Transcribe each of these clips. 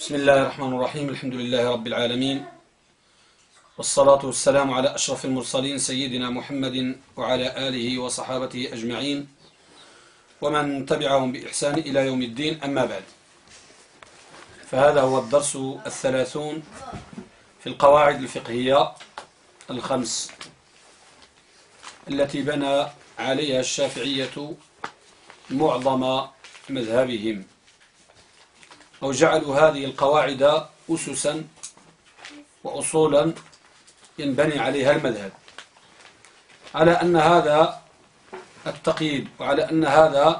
بسم الله الرحمن الرحيم. الحمد لله رب العالمين، والصلاة والسلام على أشرف المرسلين سيدنا محمد وعلى آله وصحابته أجمعين ومن تبعهم بإحسان إلى يوم الدين. أما بعد، فهذا هو الدرس 30 في القواعد الفقهية الخمس التي بنى عليها الشافعية معظم مذهبهم، أو جعلوا هذه القواعد أسسا وأصولا ينبني عليها المذهب، على أن هذا التقييد وعلى أن هذا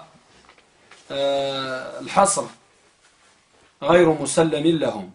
الحصر غير مسلم لهم.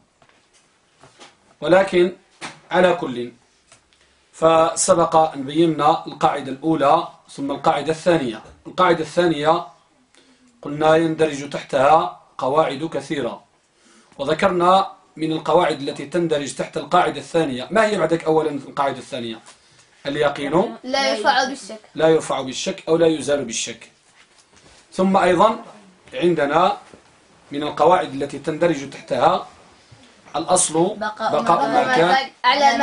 ولكن على كل، فسبق أن بينا القاعدة الأولى ثم القاعدة الثانية. القاعدة الثانية قلنا يندرج تحتها قواعد كثيرة، وذكرنا من القواعد التي تندرج تحت القاعدة الثانية. ما هي بعدك أولا القاعدة الثانية؟ اليقين لا يرفع بالشك، لا يرفع بالشك أو لا يزال بالشك. ثم أيضا عندنا من القواعد التي تندرج تحتها الأصل بقاء ما كان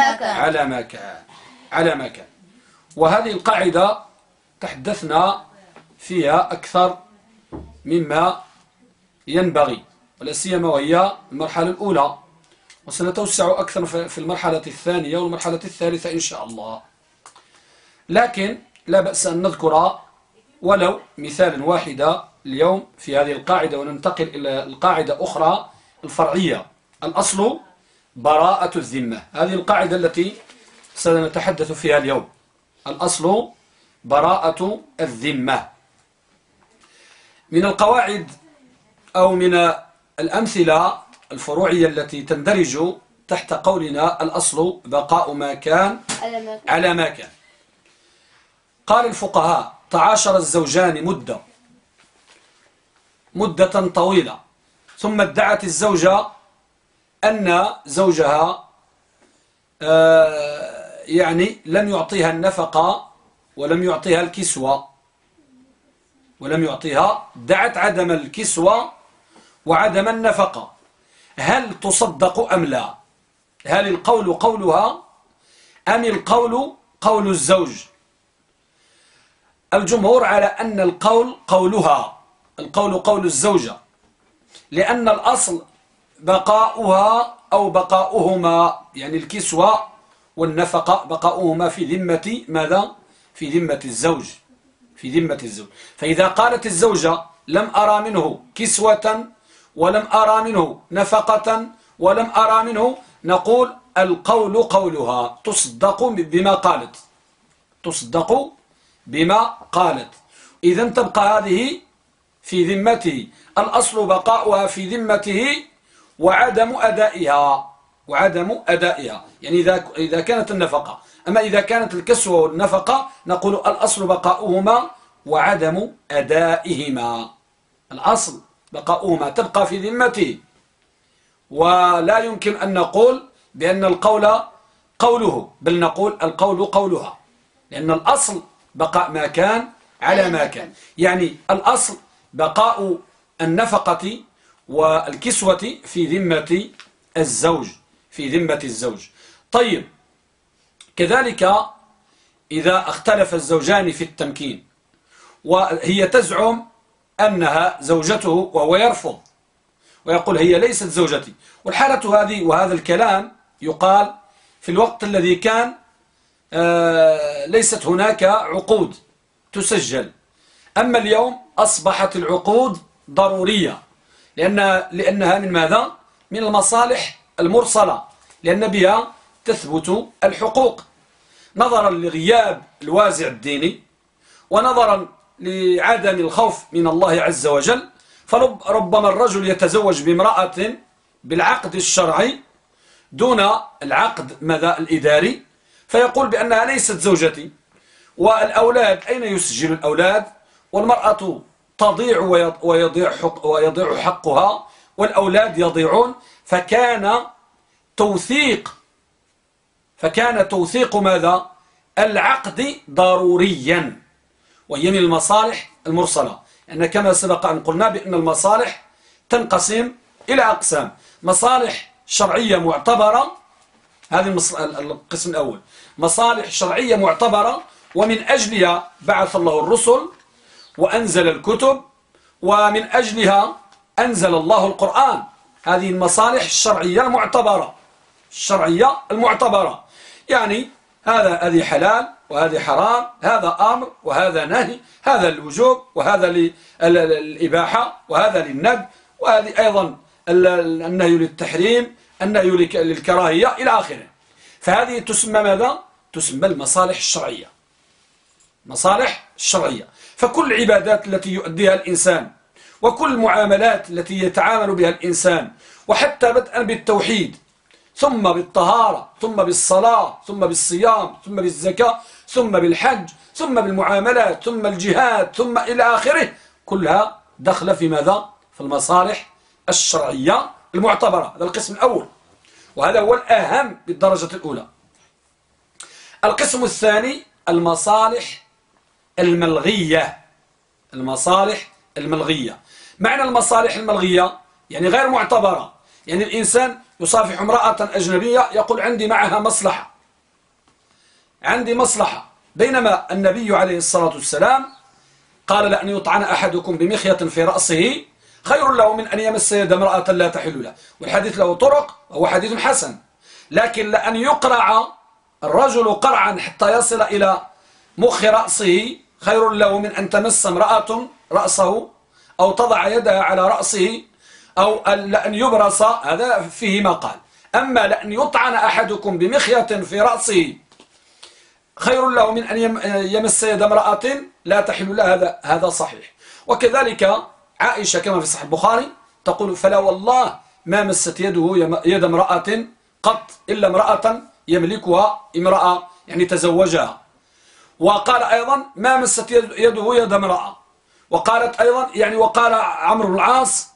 على ما كان. وهذه القاعدة تحدثنا فيها أكثر مما ينبغي، ولا سيما وهي المرحلة الأولى، وسنتوسع أكثر في المرحلة الثانية والمرحلة الثالثة إن شاء الله. لكن لا بأس أن نذكر ولو مثالا واحدا اليوم في هذه القاعدة، وننتقل إلى القاعدة أخرى الفرعية. الأصل براءة الذمة، هذه القاعدة التي سنتحدث فيها اليوم. الأصل براءة الذمة. من القواعد أو من الأمثلة الفروعية التي تندرج تحت قولنا الأصل بقاء ما كان على ما كان. قال الفقهاء: تعاشر الزوجان مدة طويلة، ثم ادعت الزوجة أن زوجها يعني لم يعطيها النفقة ولم يعطيها الكسوة ادعت عدم الكسوة وعدم النفقة. هل تصدق أم لا؟ هل القول قولها أم القول قول الزوج؟ الجمهور على أن القول قولها، القول قول الزوجة، لأن الأصل بقاؤها أو بقاؤهما، يعني الكسوة والنفقة بقاؤهما في ذمة ماذا؟ في ذمة الزوج، فإذا قالت الزوجة لم أرى منه كسوة ولم أرى منه نفقة ولم أرى منه، نقول القول قولها، تصدق بما قالت. إذن تبقى هذه في ذمته، الأصل بقاؤها في ذمته وعدم أدائها، يعني إذا كانت النفقة. أما إذا كانت الكسوة والنفقة نقول الأصل بقاؤهما وعدم أدائهما. الأصل بقاؤهما تبقى في ذمته، ولا يمكن أن نقول بأن القول قوله، بل نقول القول قولها، لأن الأصل بقاء ما كان على ما كان. يعني الأصل بقاء النفقة والكسوة في ذمة الزوج. طيب، كذلك إذا اختلف الزوجان في التمكين، وهي تزعم أنها زوجته وهو يرفض ويقول هي ليست زوجتي، والحالة هذه وهذا الكلام يقال في الوقت الذي كان ليست هناك عقود تسجل. أما اليوم أصبحت العقود ضرورية، لأنها من ماذا؟ من المصالح المرسلة، لأن بها تثبت الحقوق، نظرا لغياب الوازع الديني ونظرا لعدم الخوف من الله عز وجل. فربما الرجل يتزوج بامرأة بالعقد الشرعي دون العقد ماذا الإداري، فيقول بأنها ليست زوجتي. والأولاد أين يسجل الأولاد؟ والمرأة تضيع ويضيع حقها، والأولاد يضيعون. فكان توثيق ماذا؟ العقد ضروريا، وهي من المصالح المرسلة. أن كما سبق أن قلنا بأن المصالح تنقسم إلى أقسام: مصالح شرعية معتبرة. هذه القسم الأول، مصالح شرعية معتبرة ومن أجلها بعث الله الرسل وأنزل الكتب، ومن أجلها أنزل الله القرآن. هذه المصالح الشرعية المعتبرة، الشرعية المعتبرة، يعني هذه حلال وهذه حرام، هذا أمر وهذا نهي، هذا الوجوب وهذا للإباحة وهذا للندب، وهذه أيضا النهي للتحريم، النهي للكراهية إلى آخره. فهذه تسمى ماذا؟ تسمى المصالح الشرعية، مصالح الشرعية. فكل العبادات التي يؤديها الإنسان وكل المعاملات التي يتعامل بها الإنسان، وحتى بدءا بالتوحيد ثم بالطهارة ثم بالصلاة ثم بالصيام ثم بالزكاة ثم بالحج ثم بالمعاملات ثم الجهاد ثم إلى آخره، كلها دخل في ماذا؟ في المصالح الشرعية المعتبرة. هذا القسم الأول، وهذا هو الأهم بالدرجة الأولى. القسم الثاني المصالح الملغية. المصالح الملغية، معنى المصالح الملغية يعني غير معتبرة. يعني الإنسان يصافح امرأة أجنبية يقول عندي معها مصلحة، عندي مصلحة، بينما النبي عليه الصلاة والسلام قال لأن يطعن أحدكم بمخية في رأسه خير له من أن يمس يد امرأة لا تحل له. والحديث له طرق وهو حديث حسن، لكن لأن يقرع الرجل قرعا حتى يصل إلى مخ رأسه خير له من أن تمس امرأة رأسه أو تضع يدها على رأسه، أو لأن يبرص، هذا فيه ما قال. أما لأن يطعن أحدكم بمخية في رأسه خير له من أن يمس يد امرأة لا تحل له، هذا صحيح. وكذلك عائشة كما في صحيح البخاري تقول فلا والله ما مست يده يد امرأة قط إلا امرأة يملكها، امرأة يعني تزوجها. وقال أيضا ما مست يده يد امرأة. وقالت أيضا يعني وقال عمرو بن العاص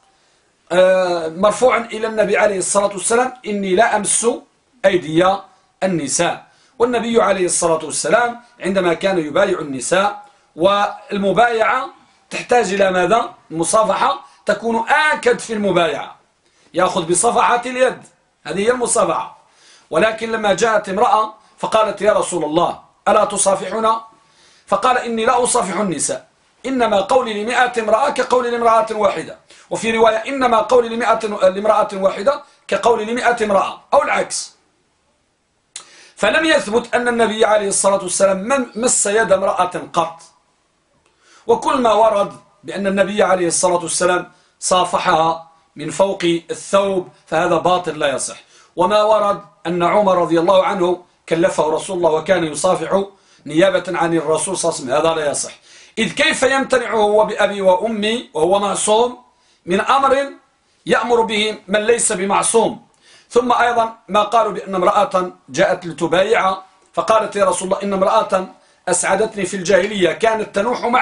مرفوعا إلى النبي عليه الصلاة والسلام إني لا أمس أيدي النساء. والنبي عليه الصلاة والسلام عندما كان يبايع النساء، والمبايعة تحتاج إلى ماذا؟ المصافحة تكون آكد في المبايعة، يأخذ بصفحة اليد، هذه هي المصافحة. ولكن لما جاءت امرأة فقالت يا رسول الله ألا تصافحنا؟ فقال إني لا أصافح النساء، إنما قولي ل100 امرأة كقولي لامرأة واحدة، وفي رواية إنما قولي لامرأة واحدة كقولي ل100 امرأة، أو العكس. فلم يثبت أن النبي عليه الصلاة والسلام مس يد امرأة قط. وكل ما ورد بأن النبي عليه الصلاة والسلام صافحها من فوق الثوب فهذا باطل لا يصح. وما ورد أن عمر رضي الله عنه كلفه رسول الله وكان يصافح نيابة عن الرسول صلى الله عليه وسلم، هذا لا يصح. إذ كيف يمتنع هو بأبي وأمي وهو معصوم من أمر يأمر به من ليس بمعصوم؟ ثم أيضا ما قالوا بأن امرأة جاءت لتبايع فقالت يا رسول الله إن امرأة أسعدتني في الجاهلية كانت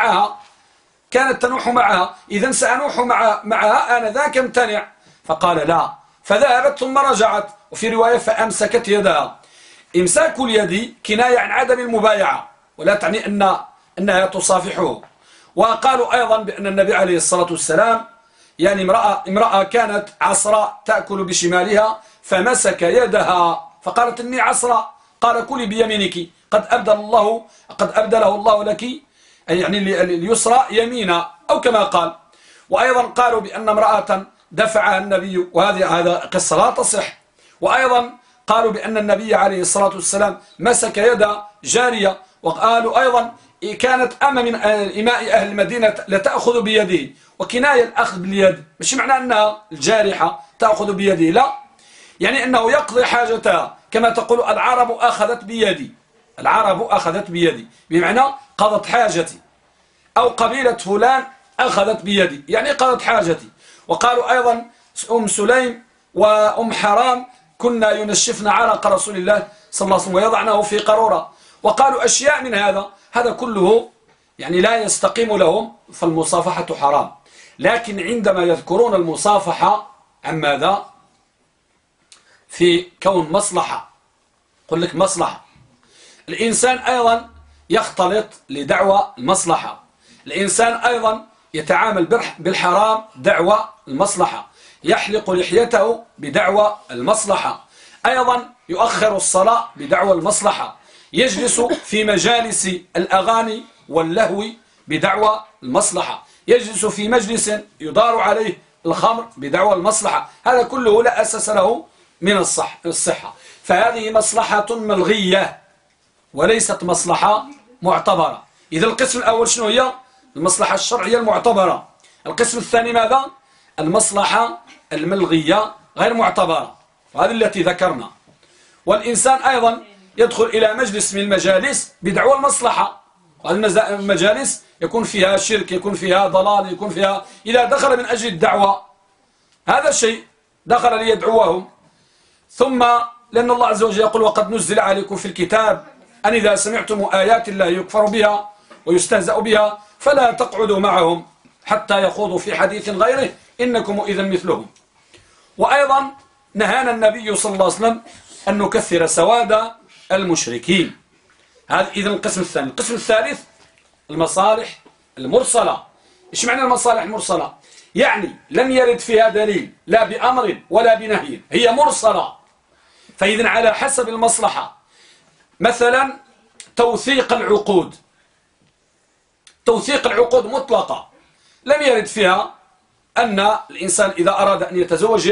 تنوح معها إذن سأنوح معها أنا ذاك امتنع. فقال لا، فذهبت ثم رجعت. وفي رواية فأمسكت يدها. إمساك اليد كناية عن عدم المبايعة ولا تعني أنها تصافحه. وقالوا أيضا بأن النبي عليه الصلاة والسلام يعني امرأة كانت عصراء تأكل بشمالها فمسك يدها فقالت إني عصراء، قال كلي بيمينك قد أبدله الله لك يعني اليسرى يمينا، أو كما قال. وأيضا قالوا بأن امرأة دفعها النبي، وهذا قصة لا تصح. وأيضا قالوا بأن النبي عليه الصلاة والسلام مسك يد جارية. وقالوا أيضا كانت أما من إماء أهل المدينة لتأخذ بيده، وكناية الأخذ باليد مش معنى أنها الجارحة تأخذ بيده، لا، يعني أنه يقضي حاجتها كما تقول العرب أخذت بيدي، العرب أخذت بيدي بمعنى قضت حاجتي، أو قبيلة فلان أخذت بيدي يعني قضت حاجتي. وقالوا أيضا أم سليم وأم حرام كنا ينشفن عرق رسول الله صلى الله عليه وسلم ويضعنه في قارورة. وقالوا أشياء من هذا كله يعني لا يستقيم لهم، فالمصافحة حرام. لكن عندما يذكرون المصافحة عن ماذا؟ في كون مصلحة، قل لك مصلحة. الإنسان أيضا يختلط لدعوة المصلحة، الإنسان أيضا يتعامل بالحرام دعوة المصلحة. يحلق لحيته بدعوى المصلحة، أيضا يؤخر الصلاة بدعوى المصلحة، يجلس في مجالس الأغاني واللهو بدعوى المصلحة، يجلس في مجلس يدار عليه الخمر بدعوى المصلحة. هذا كله لا أساس له من الصحة، فهذه مصلحة ملغية وليست مصلحة معتبرة. إذا القسم الأول شنو هي؟ المصلحة الشرعية المعتبرة. القسم الثاني ماذا؟ المصلحة الملغية غير معتبرة، وهذه التي ذكرنا. والإنسان أيضا يدخل إلى مجلس من المجالس بدعوى المصلحة، وهذه المجالس يكون فيها شرك، يكون فيها ضلال، يكون فيها، إذا دخل من أجل الدعوة هذا شيء، دخل ليدعوهم. ثم لأن الله عز وجل يقول: وقد نزل عليكم في الكتاب أن إذا سمعتم آيات الله يكفر بها ويستهزأ بها فلا تقعدوا معهم حتى يخوضوا في حديث غيره إنكم إذا مثلهم. وأيضا نهانا النبي صلى الله عليه وسلم أن نكثر سواد المشركين. هذا إذن القسم الثاني. القسم الثالث المصالح المرسلة. إيش معنى المصالح المرسلة؟ يعني لم يرد فيها دليل لا بأمر ولا بنهي، هي مرسلة. فإذن على حسب المصلحة، مثلا توثيق العقود، توثيق العقود مطلقة، لم يرد فيها أن الإنسان إذا أراد أن يتزوج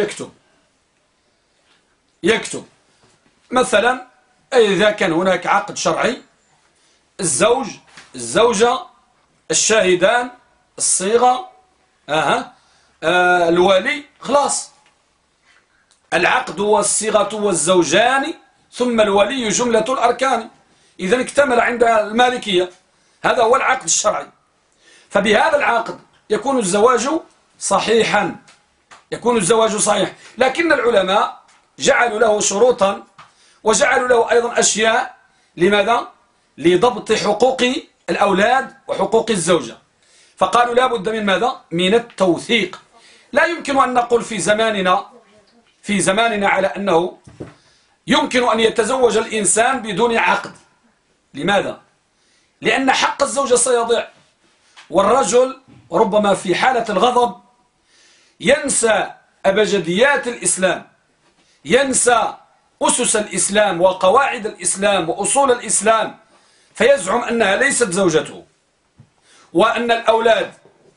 يكتب مثلا. إذا كان هناك عقد شرعي، الزوج، الزوجة، الشاهدان، الصيغة، الولي، خلاص. العقد والصيغة والزوجان ثم الولي جملة الأركان. إذا اكتمل عند المالكية، هذا هو العقد الشرعي. فبهذا العقد يكون الزواج صحيحا، يكون الزواج صحيح. لكن العلماء جعلوا له شروطا وجعلوا له أيضا أشياء. لماذا؟ لضبط حقوق الأولاد وحقوق الزوجة. فقالوا لا بد من ماذا؟ من التوثيق. لا يمكن أن نقول في زماننا على أنه يمكن أن يتزوج الإنسان بدون عقد. لماذا؟ لأن حق الزوجة سيضيع، والرجل ربما في حالة الغضب ينسى أبجديات الإسلام، ينسى أسس الإسلام وقواعد الإسلام وأصول الإسلام، فيزعم أنها ليست زوجته، وأن الأولاد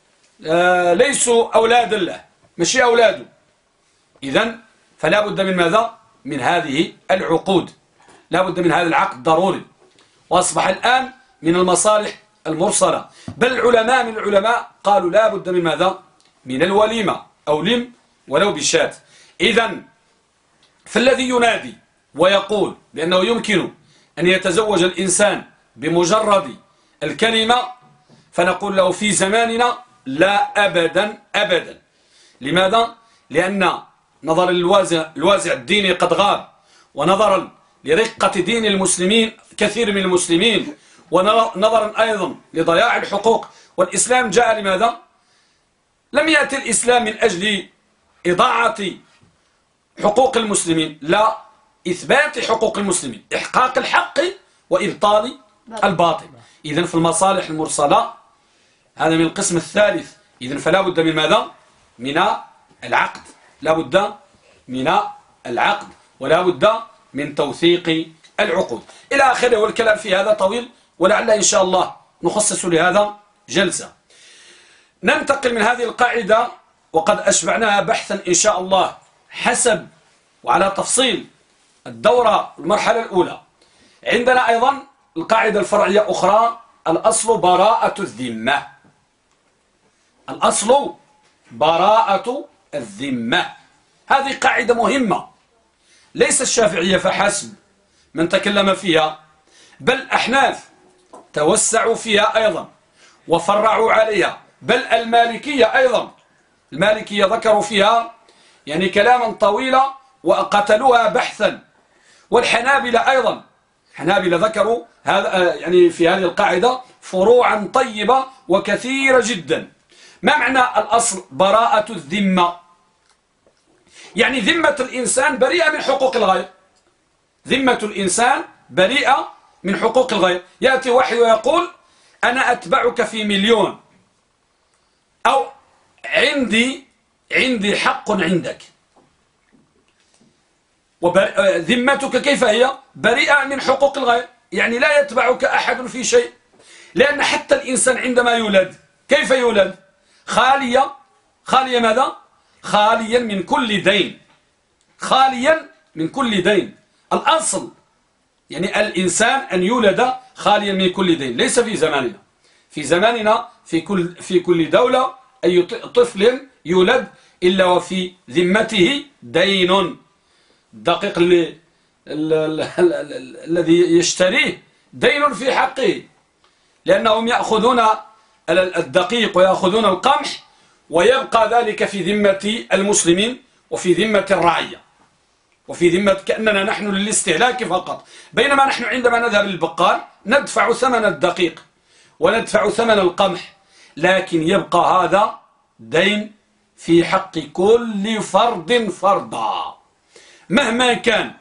ليسوا أولاد الله، ماشي أولاده. إذن فلا بد من ماذا؟ من هذه العقود، لا بد من هذا العقد ضروري. وأصبح الآن من المصالح المرسلة. بل العلماء من العلماء قالوا لا بد من ماذا؟ من الوليمة، أو لم ولو بشات. إذن فالذي ينادي ويقول بأنه يمكن أن يتزوج الإنسان بمجرد الكلمة، فنقول له في زماننا لا أبدا أبدا. لماذا؟ لأن نظرا الوازع الديني قد غاب، ونظرا لرقة دين المسلمين كثير من المسلمين، ونظرا أيضا لضياع الحقوق. والإسلام جاء لماذا؟ لم يأتي الإسلام من أجل إضاعة حقوق المسلمين، لا، إثبات حقوق المسلمين، إحقاق الحق وإبطال الباطل. إذن في المصالح المرسلة هذا من القسم الثالث. إذن فلا بد من ماذا؟ من العقد، لا بد من العقد، ولا بد من توثيق العقود إلى آخره. والكلام في هذا طويل، ولعل إن شاء الله نخصص لهذا جلسة. ننتقل من هذه القاعدة وقد أشبعناها بحثا إن شاء الله حسب وعلى تفصيل الدورة المرحلة الأولى. عندنا أيضا القاعدة الفرعية أخرى: الأصل براءة الذمة. الأصل براءة الذمة، هذه قاعدة مهمة، ليس الشافعية فحسب من تكلم فيها، بل الأحناف توسعوا فيها أيضا وفرعوا عليها، بل المالكية أيضا، المالكية ذكروا فيها يعني كلاما طويلا وقتلوها بحثا. والحنابلة أيضا، الحنابلة ذكروا هذا يعني في هذه القاعدة فروعا طيبة وكثيرة جدا. ما معنى الأصل براءة الذمة؟ يعني ذمة الإنسان بريئة من حقوق الغير، ذمة الإنسان بريئة من حقوق الغير. يأتي واحد ويقول أنا أتبعك في 1,000,000، أو عندي عندي حق عندك، وذمتك كيف هي؟ بريئة من حقوق الغير، يعني لا يتبعك أحد في شيء. لأن حتى الإنسان عندما يولد كيف يولد؟ خالية ماذا؟ خاليا من كل دين، خاليا من كل دين. الأصل يعني الإنسان أن يولد خاليا من كل دين، ليس في زماننا. في زماننا في كل دولة أي طفل يولد إلا وفي ذمته دين. الدقيق الذي يشتريه دين في حقه، لأنهم يأخذون الدقيق ويأخذون القمح، ويبقى ذلك في ذمة المسلمين وفي ذمة الرعية وفي ذمة كأننا نحن للاستهلاك فقط. بينما نحن عندما نذهب للبقال ندفع ثمن الدقيق وندفع ثمن القمح، لكن يبقى هذا دين في حق كل فرد فردا مهما كان.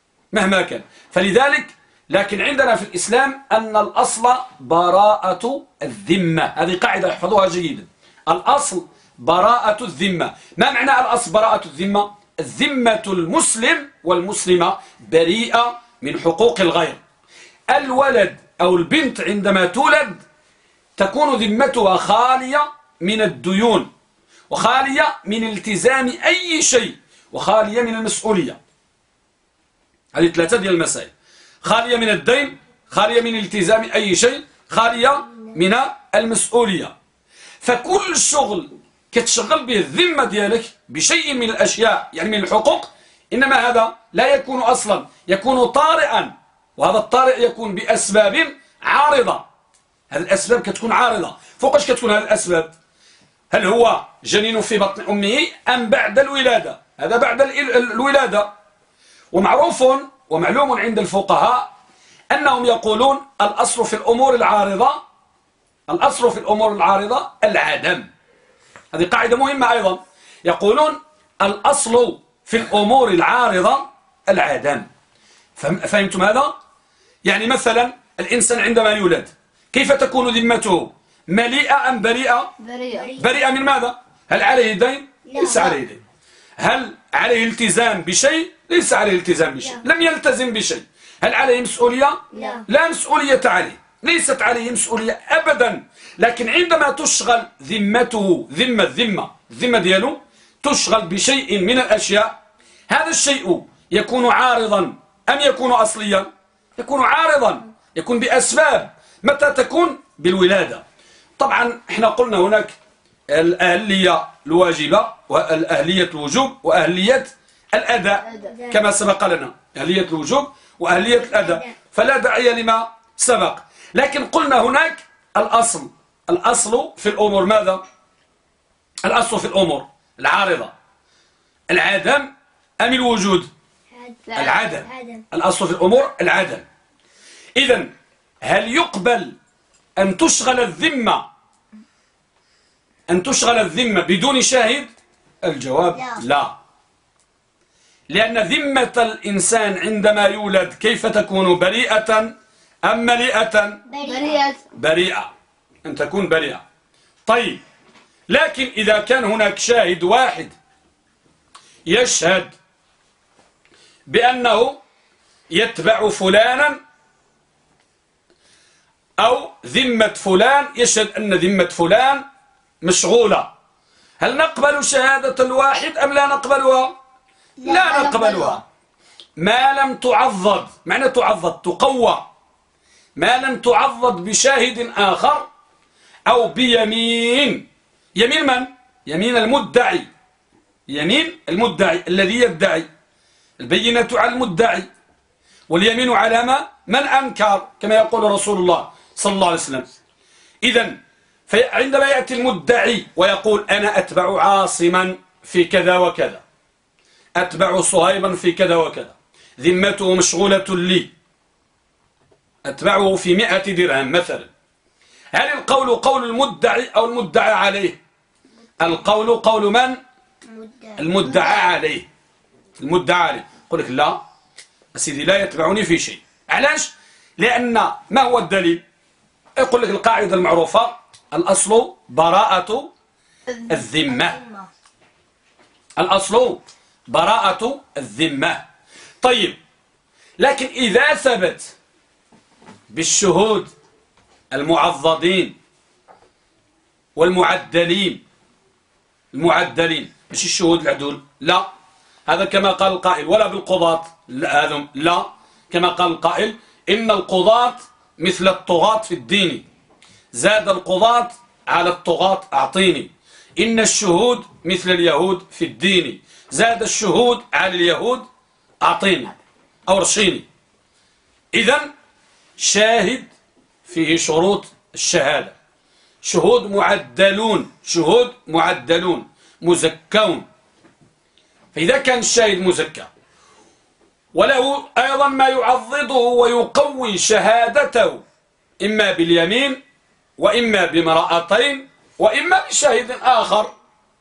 فلذلك لكن عندنا في الإسلام أن الأصل براءة الذمة. هذه قاعدة احفظوها جيدا. الأصل براءة الذمة. ما معنى الأصل براءة الذمة؟ الذمة المسلم والمسلمة بريئة من حقوق الغير. الولد أو البنت عندما تولد تكون ذمتها خالية من الديون، وخالية من التزام أي شيء، وخالية من المسؤولية. هذه ثلاثة ديال المسائل: خالية من الدين، خالية من التزام أي شيء، خالية من المسؤولية. فكل شغل كتشغل به الذمة ديالك بشيء من الأشياء يعني من الحقوق، إنما هذا لا يكون أصلا، يكون طارئا، وهذا الطارئ يكون بأسباب عارضة. هذه الأسباب كتكون عارضة. فوقاش كتكون هذه الأسباب؟ هل هو جنين في بطن أمه أم بعد الولادة؟ هذا بعد الولادة. ومعروف ومعلوم عند الفقهاء أنهم يقولون الأصل في الأمور العارضة العدم. هذه قاعدة مهمة أيضا. يقولون الأصل في الأمور العارضة العدم. فهمتم هذا؟ يعني مثلا الإنسان عندما يولد كيف تكون ذمته؟ مليئة أم بريئة؟ بريئة من ماذا؟ هل عليه دين؟ ليس عليه دين. هل عليه التزام بشيء؟ ليس عليه التزام بشيء. لم يلتزم بشيء. هل عليه مسؤولية؟ لا مسؤولية عليه، ليست عليه مسؤولية أبدا. لكن عندما تشغل ذمته الذمة دياله تشغل بشيء من الأشياء، هذا الشيء يكون عارضا أم يكون أصليا؟ يكون عارضا، يكون بأسباب. متى تكون؟ بالولادة. طبعا احنا قلنا هناك الأهلية الواجبة والأهلية الوجوب وأهلية الأداء كما سبق لنا، أهلية الوجوب وأهلية الأداء، فلا داعي لما سبق. لكن قلنا هناك الأصل في الأمور ماذا؟ الأصل في الأمور العارضة العدم أم الوجود؟ العدم. الأصل في الأمور العدم. إذن هل يقبل أن تشغل الذمة بدون شاهد؟ الجواب لا. لأن ذمة الإنسان عندما يولد كيف تكون؟ بريئة أم مليئة؟ بريئة. أن تكون بريئة. طيب، لكن إذا كان هناك شاهد واحد يشهد بأنه يتبع فلانا أو ذمة فلان، يشهد أن ذمة فلان مشغولة، هل نقبل شهادة الواحد أم لا نقبلها؟ لا نقبلها ما لم تعضد. معنى تعضد؟ تقوى. ما لم تعضد بشاهد آخر أو بيمين. يمين من؟ يمين المدعي. يمين المدعي الذي يدعي. البينة على المدعي واليمين على من أنكر، كما يقول رسول الله صلى الله عليه وسلم. إذن عندما يأتي المدعي ويقول أنا أتبع عاصما في كذا وكذا، أتبع صهيبا في كذا وكذا، ذمته مشغولة لي، أتبعه في 100 درهم مثلا، هل القول قول المدعي أو المدعى عليه؟ القول قول من؟ المدعى عليه. المدعى عليه يقول لك لا سيدي لا يتبعني في شيء. علاش؟ لأن ما هو الدليل؟ يقول لك القاعدة المعروفة الأصل براءة الذمة. الأصل براءة الذمة. طيب، لكن إذا ثبت بالشهود المعضدين والمعدلين، المعدلين مش الشهود العدول، لا، هذا كما قال القائل، ولا بالقضاة، لا، هذا لا، كما قال القائل إن القضاة مثل الطغاة في الدين، زاد القضاة على الطغاة أعطيني. إن الشهود مثل اليهود في الدين، زاد الشهود على اليهود أعطيني أو رشيني. إذن شاهد فيه شروط الشهادة، شهود معدلون، شهود معدلون مزكون. فإذا كان الشاهد مزكى وله أيضا ما يعضده ويقوي شهادته، إما باليمين وإما بامرأتين وإما بشاهد آخر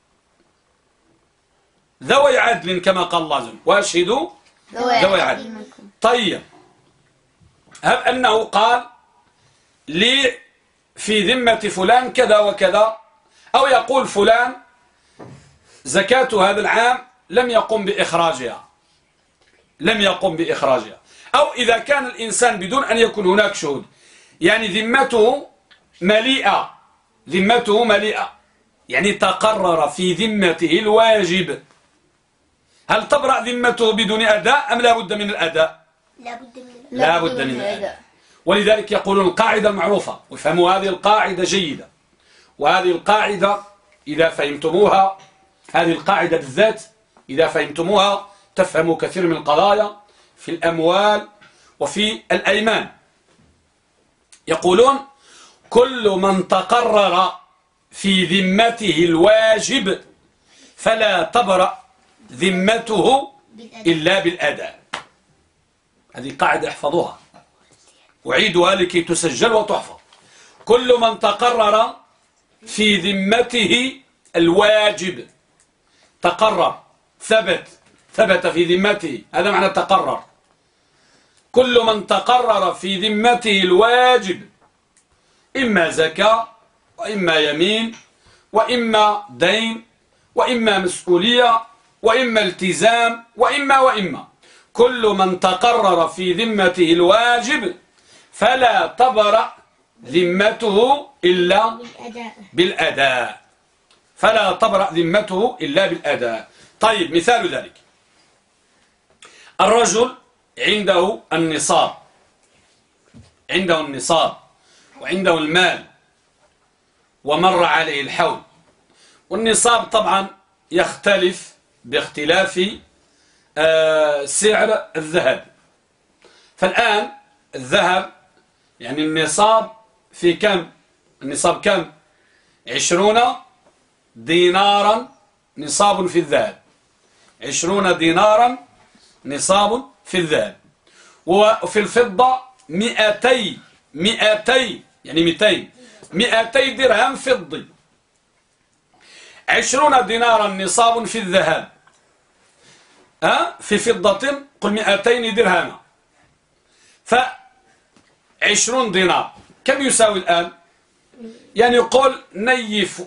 ذوي عدل كما قال الله عز وجل، وأشهدوا ذوي عدل. طيب، هب أنه قال لي في ذمة فلان كذا وكذا، أو يقول فلان زكاة هذا العام لم يقم بإخراجها، لم يقم بإخراجها. أو إذا كان الإنسان بدون أن يكون هناك شهود، يعني ذمته مليئة، ذمته مليئة، يعني تقرر في ذمته الواجب، هل تبرأ ذمته بدون أداء أم لا بد من الأداء؟ لا بد من الأداء. ولذلك يقولون القاعدة المعروفة، وافهموا هذه القاعدة جيدة، وهذه القاعدة إذا فهمتموها، هذه القاعدة بالذات إذا فهمتموها تفهموا كثير من القضايا في الأموال وفي الأيمان. يقولون كل من تقرر في ذمته الواجب فلا تبرأ ذمته إلا بالأداء. هذه قاعدة احفظوها، أعيدها لكي تسجل وتحفظ. كل من تقرر في ذمته الواجب، تقرر، ثبت في ذمته، هذا معنى تقرر. كل من تقرر في ذمته الواجب، إما زكاة وإما يمين وإما دين وإما مسؤولية وإما التزام وإما كل من تقرر في ذمته الواجب فلا تبرأ ذمته إلا بالأداء، فلا تبرأ ذمته إلا بالأداء. طيب، مثال ذلك الرجل عنده النصاب، عنده النصاب وعنده المال ومر عليه الحول، والنصاب طبعا يختلف باختلاف سعر الذهب. فالآن الذهب يعني النصاب في كم؟ النصاب كم؟ 20 دينارا نصاب في الذهب، 20 دينارا نصاب في الذهب. وفي الفضة 200 يعني 200 درهم فضي. 20 دينارا نصاب في الذهب، في فضة قل 200 درهم، ف20 دينار كم يساوي الآن؟ يعني يقول نيف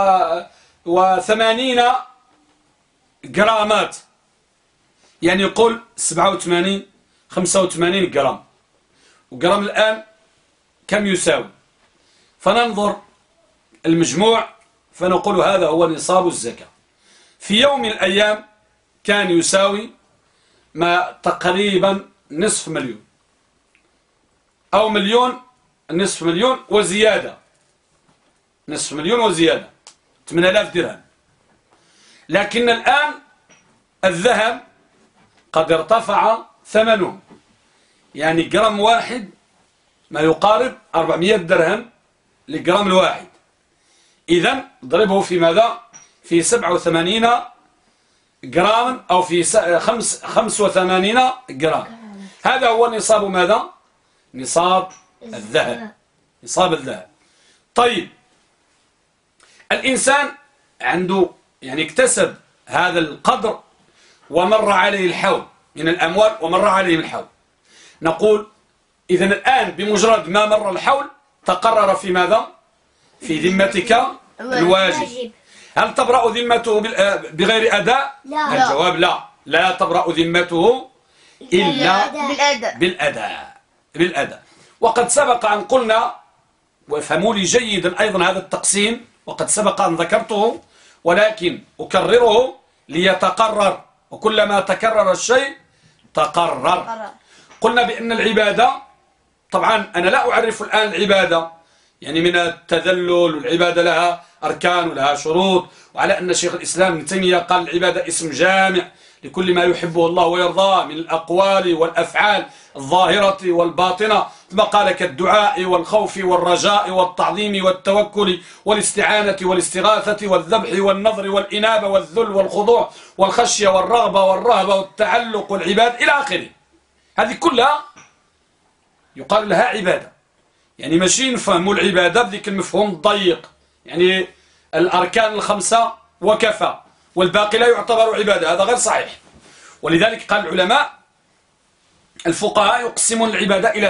80 جرامات، يعني يقول 87 85 جرام، وجرام الآن كم يساوي؟ فننظر المجموع فنقول هذا هو نصاب الزكاة. في يوم من الأيام كان يساوي ما تقريبا نصف مليون أو مليون، نصف مليون وزيادة، نصف مليون وزيادة 8000 درهم. لكن الآن الذهب قد ارتفع ثمنه، يعني جرام واحد ما يقارب 400 درهم للجرام الواحد. إذن ضربه في ماذا؟ في 87 جرام أو في 85 جرام. هذا هو نصاب ماذا؟ نصاب الذهب، نصاب الذهب. طيب، الإنسان عنده يعني اكتسب هذا القدر ومر عليه الحول من الأموال ومر عليه الحول، نقول إذن الآن بمجرد ما مر الحول تقرر في ماذا؟ في ذمتك الواجب. هل تبرأ ذمته بغير أداء؟ لا. الجواب لا، لا تبرأ ذمته إلا بالأداء. وقد سبق أن قلنا، وافهموا لي جيدا أيضا هذا التقسيم، وقد سبق أن ذكرته ولكن أكرره ليتقرر، وكلما تكرر الشيء تقرر. قلنا بأن العبادة، طبعا أنا لا أعرف الآن العبادة يعني من التذلل، والعبادة لها أركان ولها شروط، وعلى أن شيخ الإسلام ابن تيمية قال العبادة اسم جامع لكل ما يحبه الله ويرضاه من الأقوال والأفعال الظاهرة والباطنة، ثم قال كالدعاء والخوف والرجاء والتعظيم والتوكل والاستعانة والاستغاثة والذبح والنظر والإنابة والذل والخضوع والخشية والرغبة والرهبة والتعلق والعباد إلى آخره. هذه كلها يقال لها عبادة، يعني ماشي نفهموا العبادة بذيك المفهوم الضيق، يعني الأركان الخمسة وكفى والباقي لا يعتبر عبادة، هذا غير صحيح. ولذلك قال العلماء الفقهاء يقسمون العبادة إلى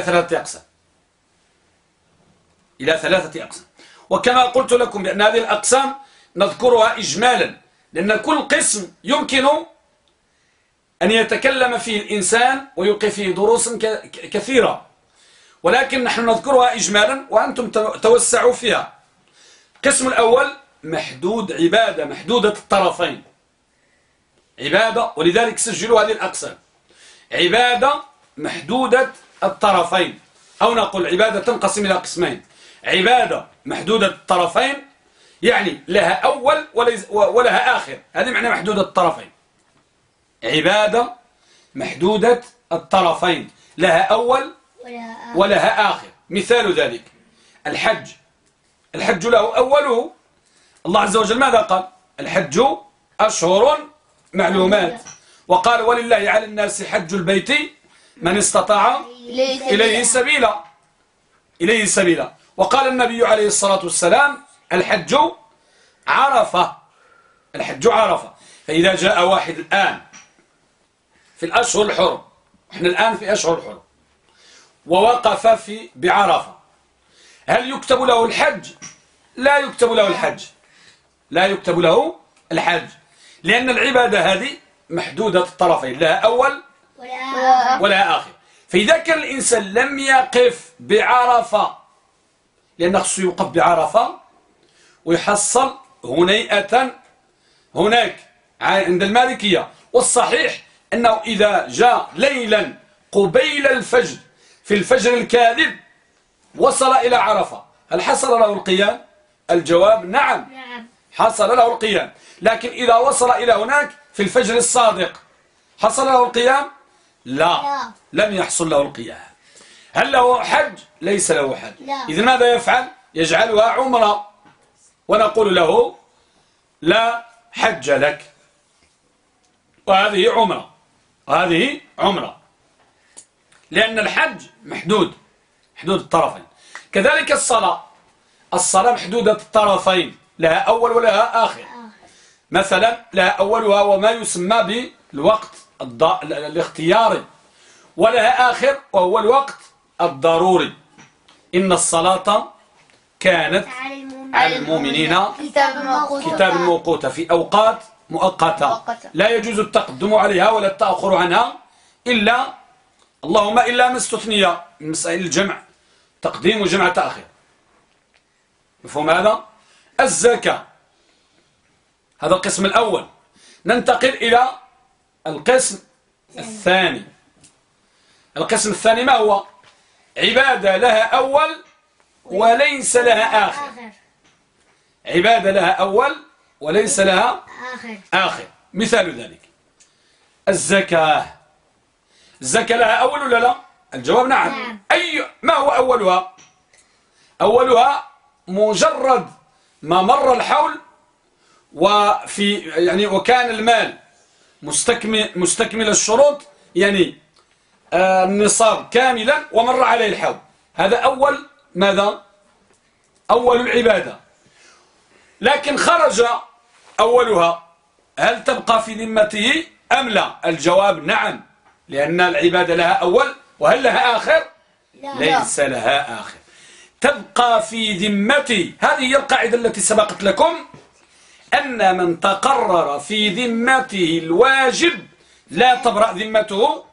ثلاثة أقسام. وكما قلت لكم بأن هذه الأقسام نذكرها إجمالا، لأن كل قسم يمكن أن يتكلم فيه الإنسان ويلقي فيه دروس كثيرة، ولكن نحن نذكرها إجمالا وأنتم توسعوا فيها. القسم الأول محدود، عبادة محدودة الطرفين، عبادة، ولذلك سجلوا هذه الأقسام: عبادة محدودة الطرفين، أو نقول عبادة تنقسم إلى قسمين: عبادة محدودة الطرفين يعني لها أول ولها آخر، هذه معنى محدودة الطرفين. عبادة محدودة الطرفين لها أول ولها آخر. مثال ذلك الحج. الحج له أوله، الله عز وجل ماذا قال؟ الحج أشهر معلومات، وقال ولله على الناس حج البيت من استطاع إليه سبيلا. وقال النبي عليه الصلاة والسلام الحج عرفة. الحج عرفة. فإذا جاء واحد الآن في الأشهر الحرم، احنا الآن في أشهر الحرم، ووقف بعرفة، هل يكتب له الحج؟ لا يكتب له الحج، لا يكتب له الحج، لأن العبادة هذه محدودة الطرفين، لها أول ولها آخر. فإذا كان الإنسان لم يقف بعرفة، لأنه خصو يوقف بعرفة ويحصل هنيئة هناك عند المالكية، والصحيح أنه إذا جاء ليلا قبيل الفجر في الفجر الكاذب وصل إلى عرفة، هل حصل له القيام؟ الجواب نعم، حصل له القيام. لكن إذا وصل إلى هناك في الفجر الصادق حصل له القيام؟ لا، لم يحصل له القيام. هل له حج؟ ليس له حج. إذن ماذا يفعل؟ يجعلها عمرة، ونقول له لا حج لك، وهذه عمرة، لأن الحج محدود الطرفين. كذلك الصلاة محدودة الطرفين، لها أول ولها آخر. مثلا لها أولها وما يسمى بالوقت الاختياري، ولها آخر وهو الوقت الضروري. إن الصلاة كانت على المؤمنين كتابا موقوتا في أوقات مؤقتة لا يجوز التقدم عليها ولا التأخر عنها إلا ما استثني من مسائل الجمع، تقديم وجمع تأخير. مفهوم هذا؟ الزكاة، هذا القسم الأول. ننتقل إلى القسم الثاني. القسم الثاني ما هو؟ عبادة لها أول وليس لها آخر. عبادة لها أول وليس لها آخر. مثال ذلك الزكاة. الزكاة لها أول ولا لا؟ الجواب نعم. ما هو أولها؟ أولها مجرد ما مر الحول وكان المال مستكمل الشروط، يعني النصاب كاملا ومر عليه الحول، هذا أول ماذا؟ أول العبادة. لكن خرج أولها، هل تبقى في ذمته أم لا؟ الجواب نعم، لأن العبادة لها أول، وهل لها آخر؟ ليس لها آخر، تبقى في ذمتي. هذه هي القاعدة التي سبقت لكم، أن من تقرر في ذمته الواجب لا تبرأ ذمته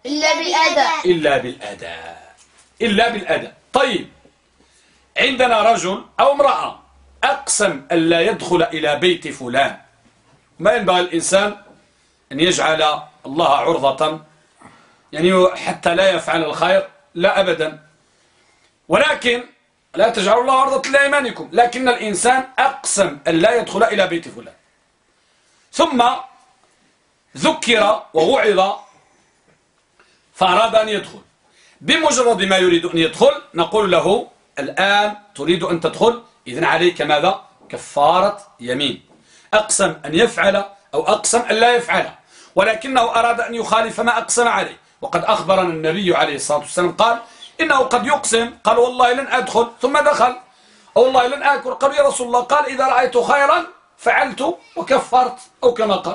إلا بالأداء. طيب، عندنا رجل أو امرأة أقسم أن لا يدخل إلى بيت فلان. ما ينبغي الإنسان أن يجعل الله عرضة، يعني حتى لا يفعل الخير، لا أبدا، ولكن لا تجعلوا الله عرضة لأيمانكم. لكن الإنسان أقسم أن لا يدخل إلى بيت فلان، ثم ذكر ووعظ فأراد أن يدخل. بمجرد ما يريد أن يدخل نقول له الآن تريد أن تدخل، إذن عليك ماذا؟ كفارة يمين. أقسم أن يفعل أو أقسم أن لا يفعل، ولكنه أراد أن يخالف ما أقسم عليه. وقد أخبرنا النبي عليه الصلاة والسلام قال إنه قد يقسم، قال والله لن أدخل، ثم دخل. أو والله لن آكل، قال يا رسول الله، قال إذا رأيت خيرا فعلت وكفرت، أو كما قال.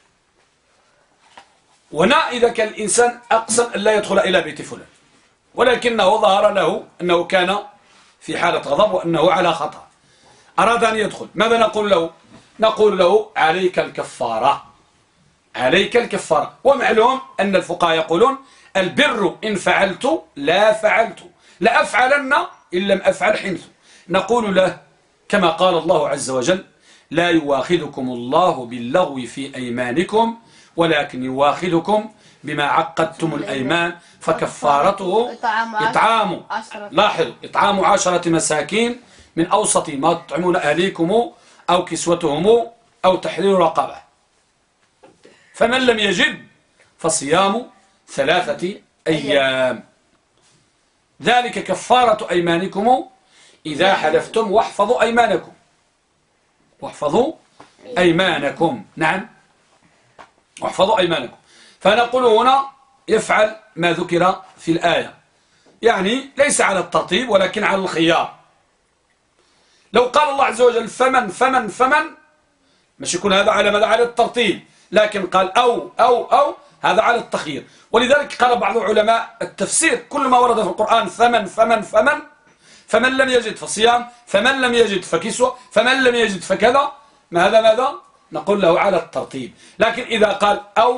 هنا إذا كان الإنسان أقسم أن لا يدخل إلى بيت فلان، ولكنه ظهر له أنه كان في حالة غضب وأنه على خطأ، أراد أن يدخل، ماذا نقول له؟ نقول له عليك الكفارة، عليك الكفارة. ومعلوم أن الفقهاء يقولون البر إن فعلت لا فعلت، لا أفعلن إن لم أفعل حنث. نقول له كما قال الله عز وجل: لا يواخذكم الله باللغو في أيمانكم ولكن يواخذكم بما عقدتم الأيمان فكفارته إطعام 10 مساكين من أوسط ما تطعمون أهليكم أو كسوتهم أو تحرير رقبة، فمن لم يجد فصيام 3 أيام، ذلك كفارة أيمانكم إذا حلفتم واحفظوا أيمانكم. واحفظوا أيمانكم، نعم، واحفظوا أيمانكم. فنقول هنا يفعل ما ذكر في الآية، يعني ليس على الترتيب ولكن على الخيار. لو قال الله عز وجل فمن مش يكون هذا على ماذا؟ على الترتيب، لكن قال أو هذا على التخيير. ولذلك قال بعض علماء التفسير كل ما ورد في القرآن فمن لم يجد فصيام، فمن لم يجد فكسوة، فمن لم يجد فكذا، ماذا نقول له على الترتيب. لكن إذا قال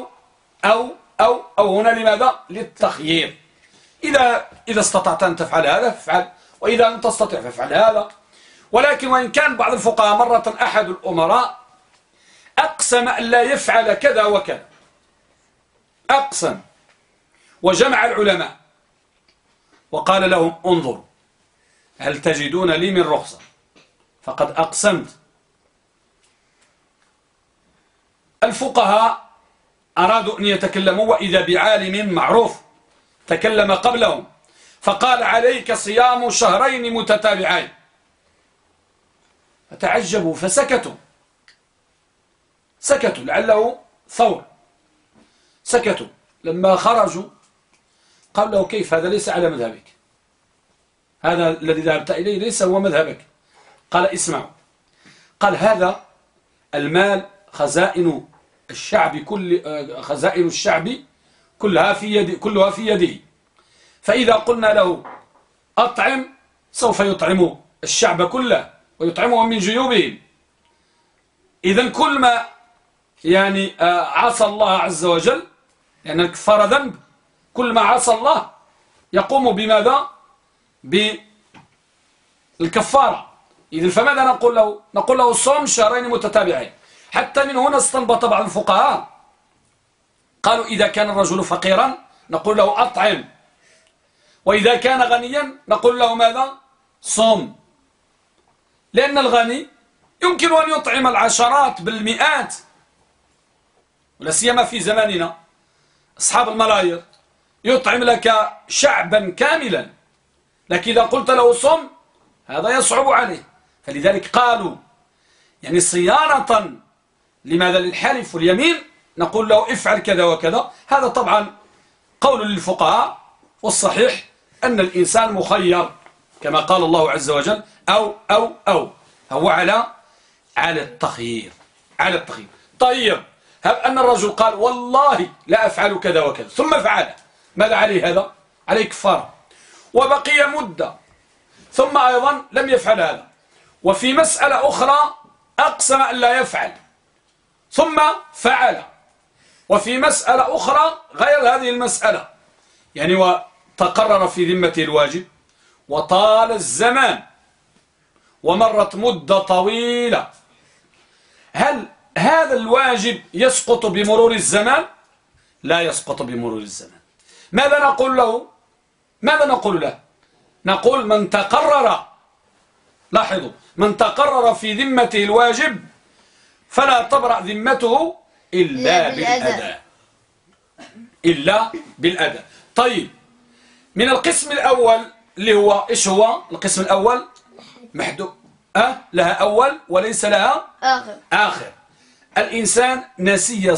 أو هنا لماذا؟ للتخيير. إذا استطعت أن تفعل هذا فافعل، وإذا لم تستطع فافعل هذا. ولكن وإن كان بعض الفقهاء مرة أحد الأمراء أقسم أن لا يفعل كذا وكذا، أقسم وجمع العلماء وقال لهم انظروا هل تجدون لي من رخصة؟ فقد أقسمت. الفقهاء أرادوا أن يتكلموا، وإذا بعالم معروف تكلم قبلهم فقال عليك صيام 2 شهرين متتابعين، فتعجبوا فسكتوا لعله ثور، سكتوا. لما خرجوا قال له كيف هذا؟ ليس على مذهبك، هذا الذي ذهبت إليه ليس هو مذهبك. قال اسمعوا، قال هذا المال خزائن الشعب كلها في يده، فإذا قلنا له أطعم سوف يطعم الشعب كله ويطعمهم من جيوبهم. إذن كل ما يعني عصى الله عز وجل، لأن الكفار ذنب، كل ما عصى الله يقوم بماذا؟ بالكفارة. إذن فماذا نقول له؟ نقول له صوم 2 شهرين متتابعين. حتى من هنا استنبط بعض الفقهاء قالوا إذا كان الرجل فقيرا نقول له أطعم، وإذا كان غنيا نقول له ماذا؟ صوم، لأن الغني يمكن أن يطعم العشرات بالمئات، ولا سيما في زماننا أصحاب الملايير يطعم لك شعبا كاملا، لكن إذا قلت له صم هذا يصعب عليه. فلذلك قالوا يعني صيانة لماذا؟ للحلف واليمين، نقول له افعل كذا وكذا. هذا طبعا قول للفقهاء، والصحيح أن الإنسان مخير كما قال الله عز وجل أو هو على التخيير، على التخيير. طيب، هب أن الرجل قال والله لا أفعل كذا وكذا ثم فعل، ماذا عليه؟ هذا عليه كفارة، وبقي مدة ثم أيضا لم يفعل هذا. وفي مسألة أخرى أقسم أن لا يفعل، ثم فعل، وفي مسألة أخرى غير هذه المسألة، يعني وتقرر في ذمته الواجب وطال الزمان ومرت مدة طويلة، هل هذا الواجب يسقط بمرور الزمان؟ لا يسقط بمرور الزمان. ماذا نقول له؟ ماذا نقول له؟ نقول من تقرر، لاحظوا، من تقرر في ذمته الواجب فلا تبرأ ذمته إلا بالأداء، إلا بالأداء. طيب، من القسم الأول اللي هو إيش هو القسم الأول؟ محدود، لها أول وليس لها آخر. الإنسان نسي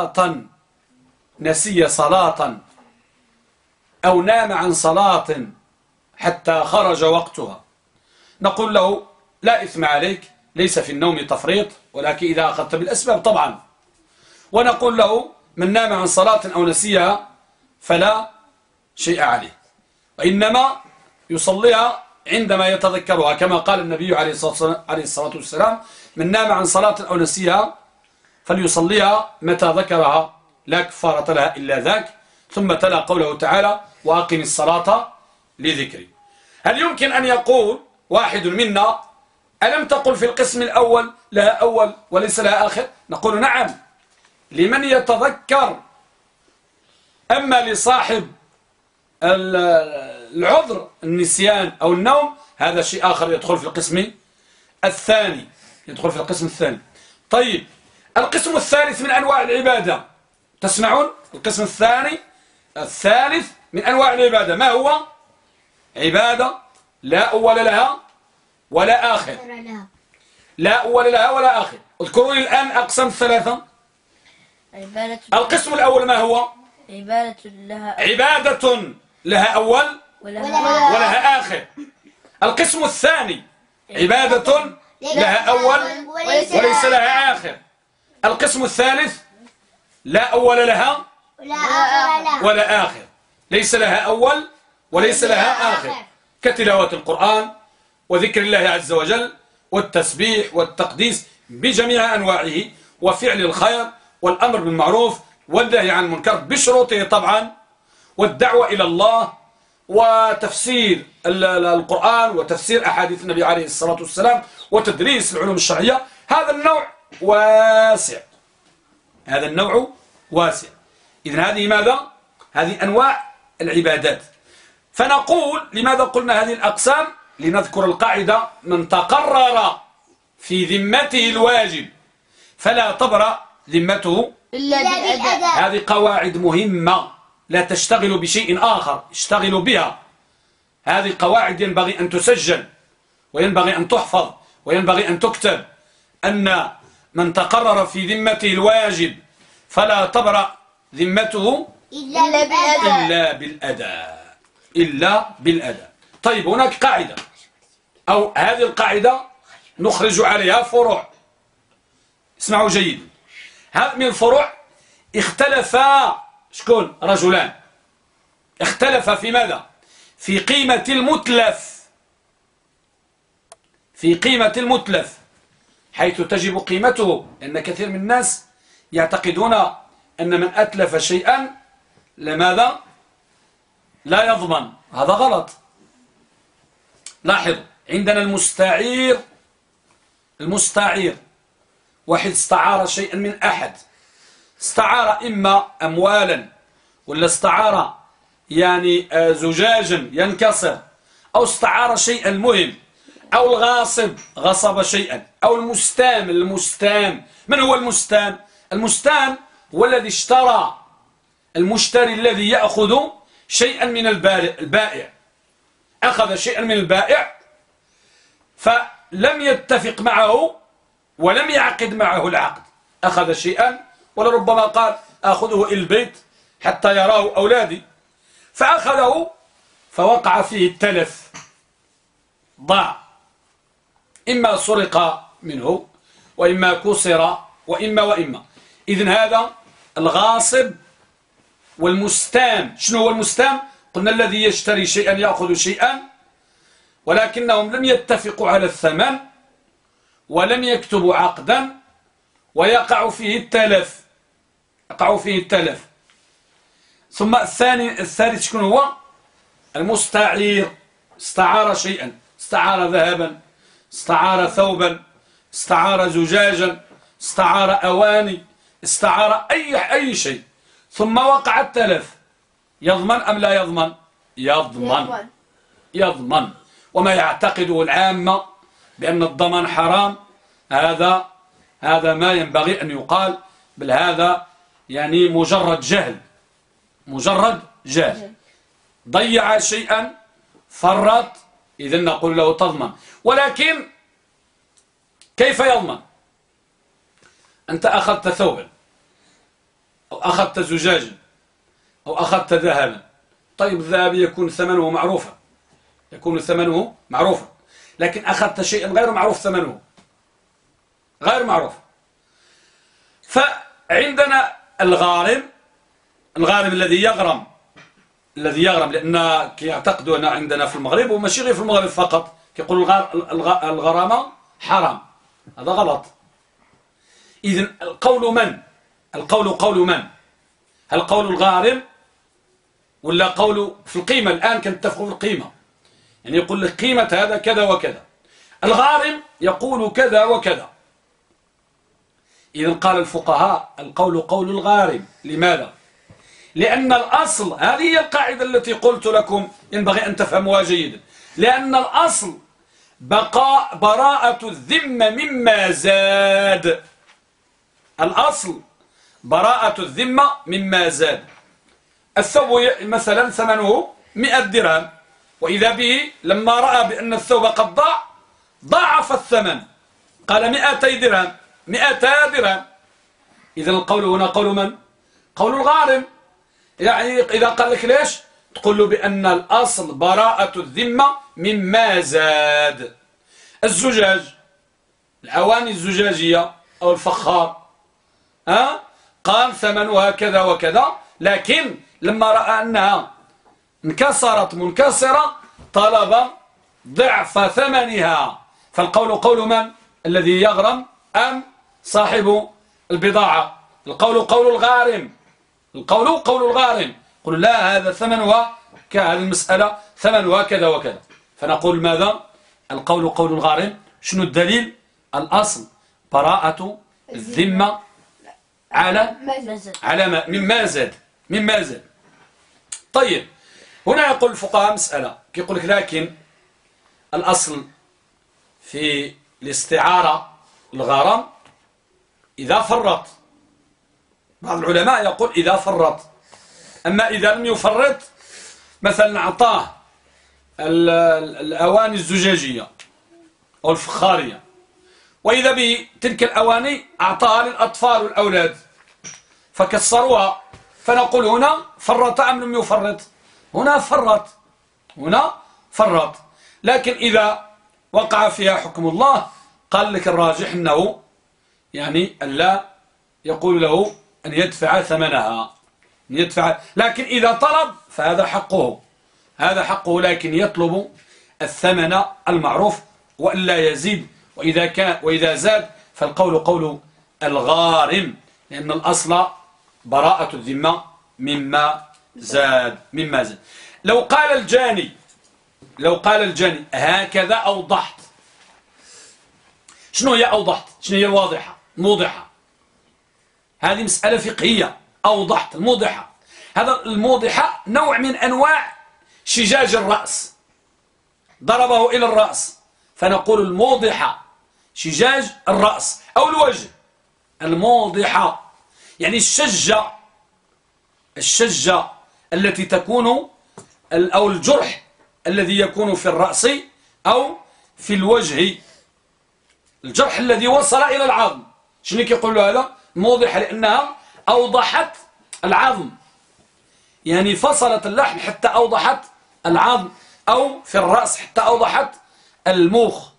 صلاة أو نام عن صلاة حتى خرج وقتها، نقول له لا إثم عليك، ليس في النوم تفريط، ولكن إذا أخذت بالأسباب طبعا. ونقول له من نام عن صلاة أو نسيها فلا شيء عليه، وإنما يصليها عندما يتذكرها، كما قال النبي عليه الصلاة والسلام: من نام عن صلاة أو نسيها فليصليها متى ذكرها، لا كفارة لها إلا ذاك. ثم تلا قوله تعالى: وأقم الصلاة لذكري. هل يمكن أن يقول واحد منا: ألم تقل في القسم الأول لها أول وليس لها آخر؟ نقول نعم، لمن يتذكر. أما لصاحب العذر، النسيان أو النوم، هذا شيء آخر يدخل في القسم الثاني، يدخل في القسم الثاني. طيب، القسم الثالث من أنواع العبادة، تسمعون؟ القسم الثالث من أنواع العبادة ما هو؟ عبادة لا أول لها ولا آخر، لا أول لها ولا آخر. اذكروا لي الآن أقسام ثلاثة. القسم الأول ما هو؟ عبادة لها أول ولها آخر. القسم الثاني عبادة لها أول وليس لها آخر. القسم الثالث لا أول لها ولا آخر، ليس لها أول وليس لها آخر، كتلاوة القرآن وذكر الله عز وجل والتسبيح والتقديس بجميع أنواعه، وفعل الخير والأمر بالمعروف والنهي عن المنكر بشروطه طبعا، والدعوة إلى الله وتفسير القرآن وتفسير أحاديث النبي عليه الصلاة والسلام وتدريس العلوم الشرعية. هذا النوع واسع، هذا النوع واسع. إذن هذه ماذا؟ هذه أنواع العبادات. فنقول لماذا قلنا هذه الأقسام؟ لنذكر القاعدة: من تقرر في ذمته الواجب فلا تبرأ ذمته إلا بالأداء. هذه قواعد مهمة، لا تشتغلوا بشيء آخر، اشتغلوا بها. هذه قواعد ينبغي أن تسجل وينبغي أن تحفظ وينبغي أن تكتب، أن من تقرر في ذمته الواجب فلا تبرأ ذمته إلا بالأداء، إلا بالأداء. طيب، هناك قاعدة، أو هذه القاعدة نخرج عليها فروع. اسمعوا جيدا، هذه من الفروع اختلفا شكون؟ رجلان اختلفا في ماذا؟ في قيمة المتلف، في قيمة المتلف، حيث تجب قيمته، لأن كثير من الناس يعتقدون أن من أتلف شيئا لماذا؟ لا يضمن. هذا غلط. لاحظوا، عندنا المستعير واحد استعار شيئا من أحد، استعار إما أموالا، ولا استعار يعني زجاجا ينكسر، أو استعار شيئا مهم، أو الغاصب غصب شيئا، أو المستام. من هو المستام؟ المستام هو الذي اشترى، المشتري الذي يأخذ شيئا من البائع، أخذ شيئا من البائع فلم يتفق معه ولم يعقد معه العقد، أخذ شيئا ولربما قال أخذه إلى البيت حتى يراه أولادي، فأخذه فوقع فيه التلف، ضاع، إما سرق منه وإما كسر وإما. إذن هذا الغاصب والمستام. شنو هو المستام؟ قلنا الذي يشتري شيئا يأخذ شيئا ولكنهم لم يتفقوا على الثمن ولم يكتبوا عقدا ويقع فيه التلف، يقع فيه التلف. ثم الثالث شكون هو؟ المستعير، استعار شيئا، استعار ذهبا، استعار ثوبا، استعار زجاجا، استعار أواني، استعار أي شيء، ثم وقع التلف، يضمن أم لا يضمن؟ يضمن، يضمن. وما يعتقده العامة بأن الضمان حرام، هذا ما ينبغي أن يقال، بل هذا يعني مجرد جهل، مجرد جهل. ضيع شيئا، فرط، إذن نقول له تضمن. ولكن كيف يضمن؟ أنت أخذت ثوبا أو أخذت زجاجا أو أخذت ذهبا. طيب الذهب يكون ثمنه معروفا، يكون ثمنه معروفا، لكن أخذت شيئا غير معروف ثمنه، غير معروف. فعندنا الغارم الذي يغرم، لأن يعتقدوا أن عندنا في المغرب، وماشي غير في المغرب فقط، يقولوا الغرامة حرام. هذا غلط. إذن القول من؟ القول قول من؟ هل قول الغارم ولا قول في القيمة؟ الآن كنتفقوا في القيمة، يعني يقول لك قيمة هذا كذا وكذا، الغارم يقول كذا وكذا. إذن قال الفقهاء القول قول الغارم. لماذا؟ لأن الأصل، هذه هي القاعدة التي قلت لكم ينبغي أن تفهموها جيدا، لأن الأصل بقاء براءة الذمة مما زاد. الأصل براءة الذمة مما زاد. الثوب مثلا ثمنه 100 درهم، وإذا به لما رأى بأن الثوب قد ضاعف الثمن، قال 200 درهم، 200 درهم. إذن القول هنا قول من؟ قول الغارم. يعني إذا قال لك ليش؟ تقول له بأن الأصل براءة الذمة مما زاد. الزجاج، الأواني الزجاجية أو الفخار، قال ثمنها كذا وكذا، لكن لما رأى أنها انكسرت منكسرة طلب ضعف ثمنها. فالقول قول من؟ الذي يغرم أم صاحب البضاعة؟ القول قول الغارم. القول قول الغارم. قل لا، هذا ثمنها كهذه المسألة ثمنها كذا وكذا. فنقول ماذا؟ القول قول الغارم. شنو الدليل؟ الأصل براءة الذمة على مما زاد. طيب هنا يقول الفقهاء مسألة، يقول لك لكن الأصل في الاستعارة الغرام إذا فرط. بعض العلماء يقول إذا فرط، أما إذا لم يفرط، مثلا أعطاه الأواني الزجاجية أو الفخارية، وإذا به تلك الأواني أعطاها للأطفال والأولاد فكسروها، فنقول هنا فرط أم لم يفرط؟ هنا فرط. لكن إذا وقع فيها حكم الله قال لك الراجح أنه يعني ألا يقول له أن يدفع ثمنها، لكن إذا طلب فهذا حقه، لكن يطلب الثمن المعروف وألا يزيد. وإذا زاد فالقول قول الغارم، لأن الأصل براءة الذمة مما زاد. لو قال الجاني هكذا أوضحت. شنو هي أوضحت؟ شنو هي الموضحة؟ هذه مسألة فقهية. أوضحت الموضحة، هذا الموضحة نوع من أنواع شجاج الرأس، ضربه إلى الرأس، فنقول الموضحة شجاج الرأس أو الوجه. الموضحة يعني الشجة التي تكون، أو الجرح الذي يكون في الرأس أو في الوجه، الجرح الذي وصل إلى العظم. شنو كيقول له هذا؟ موضحة، لأنها أوضحت العظم، يعني فصلت اللحم حتى أوضحت العظم، أو في الرأس حتى أوضحت المخ.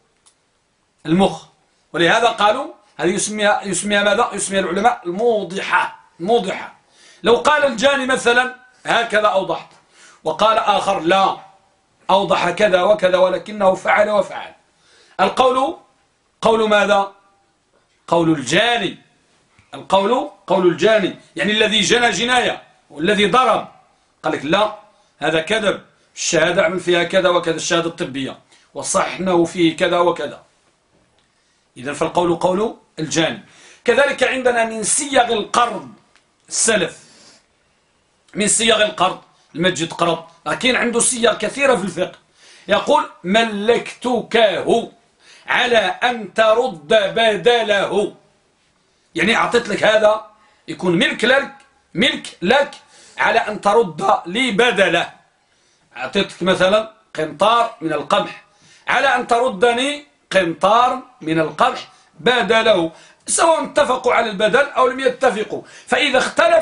ولهذا قالوا هذه يسميها ماذا؟ يسميها العلماء الموضحة. لو قال الجاني مثلا هكذا أوضحت، وقال آخر لا، أوضح كذا وكذا ولكنه فعل وفعل، القول قول ماذا؟ قول الجاني. القول قول الجاني، يعني الذي جنى جناية والذي ضرب، قال لك لا هذا كذب، الشهادة عمل فيها كذا وكذا، الشهادة الطبية وصحناه فيه كذا وكذا. إذن فالقول قول الجاني. كذلك عندنا من صيغ القرض السلف، من صيغ القرض المجد قرض، لكن عنده صيغ كثيرة في الفقه. يقول ملكتكه على أن ترد بدله، يعني أعطيت لك هذا يكون ملك لك على أن ترد لي بدله. أعطيتك مثلا قنطار من القمح على أن تردني قنطار من القمح بدله، سواء اتفقوا على البدل أو لم يتفقوا. فإذا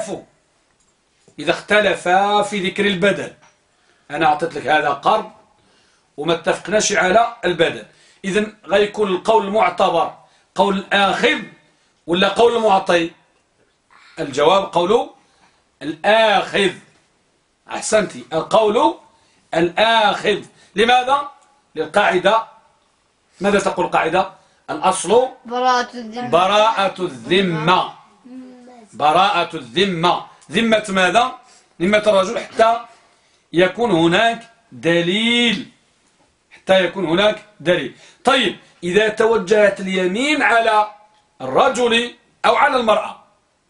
اختلفا في ذكر البدل، أنا أعطيت لك هذا قرض وما اتفقناش على البدل، إذن غيكون القول المعتبر قول الآخذ ولا قول المعطي؟ الجواب قول الآخذ. أحسنتي، القول الآخذ. لماذا؟ للقاعدة، ماذا تقول القاعدة؟ الأصل براءة الذمة. براءة الذمة، ذمة ماذا؟ ذمة الرجل حتى يكون هناك دليل، حتى يكون هناك دليل. طيب إذا توجهت اليمين على الرجل أو على المرأة،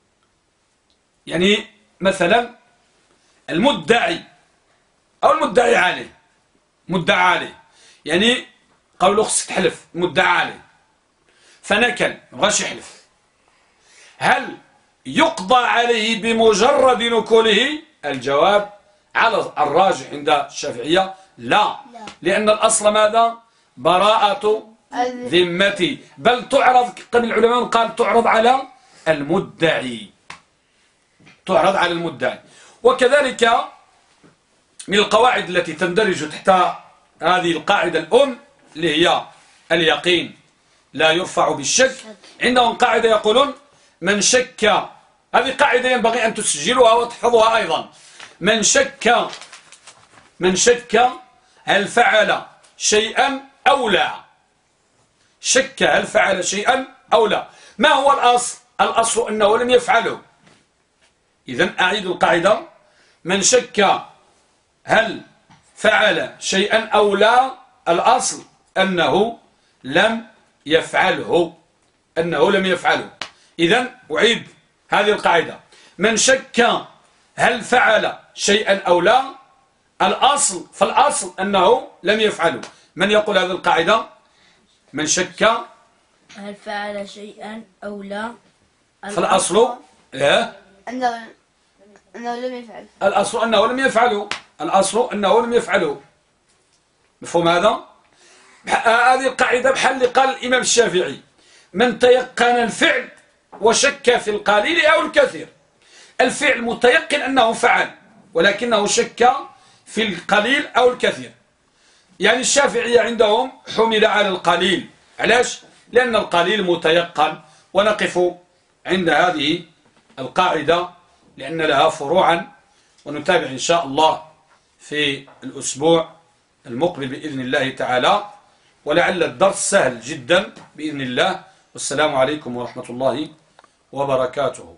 يعني مثلا المدعي أو المدعي عليه، مدعى عليه، يعني قالوا له خصك تحلف، مدعى عليه فنكل ما بغاش يحلف، هل يقضى عليه بمجرد نكوله؟ الجواب على الراجح عند الشافعية لا، لأن الأصل ماذا؟ براءة ذمتي، بل تعرض قبل العلماء قال تعرض على المدعي، تعرض على المدعي. وكذلك من القواعد التي تندرج تحت هذه القاعدة الأم اللي هي اليقين لا يرفع بالشك، عندهم قاعدة يقولون من شك، هذه قاعدة ينبغي أن تسجلوها وتحفظوها أيضا، من شك هل فعل شيئا أو لا، شك هل فعل شيئا أو لا. ما هو الأصل؟ الأصل أنه لم يفعله. إذن أعيد القاعدة، من شك هل فعل شيئا أو لا، الأصل أنه لم يفعله، أنه لم يفعله. إذن أعيد هذه القاعدة، من شك هل فعل شيئا أو لا، فالأصل أنه لم يفعله. من يقول هذه القاعدة؟ من شك هل فعل شيئا أو لا، فالأصل أنه لم يفعل، الأصل أنه لم يفعله، الأصل أنه لم يفعله. مفهوم هذا؟ هذه القاعدة بحال اللي قال الإمام الشافعي، من تيقن الفعل وشك في القليل أو الكثير. الفعل متيقن أنه فعل ولكنه شك في القليل أو الكثير، يعني الشافعية عندهم حمل على القليل. علاش؟ لأن القليل متيقن. ونقف عند هذه القاعدة لأن لها فروعا، ونتابع إن شاء الله في الأسبوع المقبل بإذن الله تعالى، ولعل الدرس سهل جدا بإذن الله. والسلام عليكم ورحمة الله وبركاته.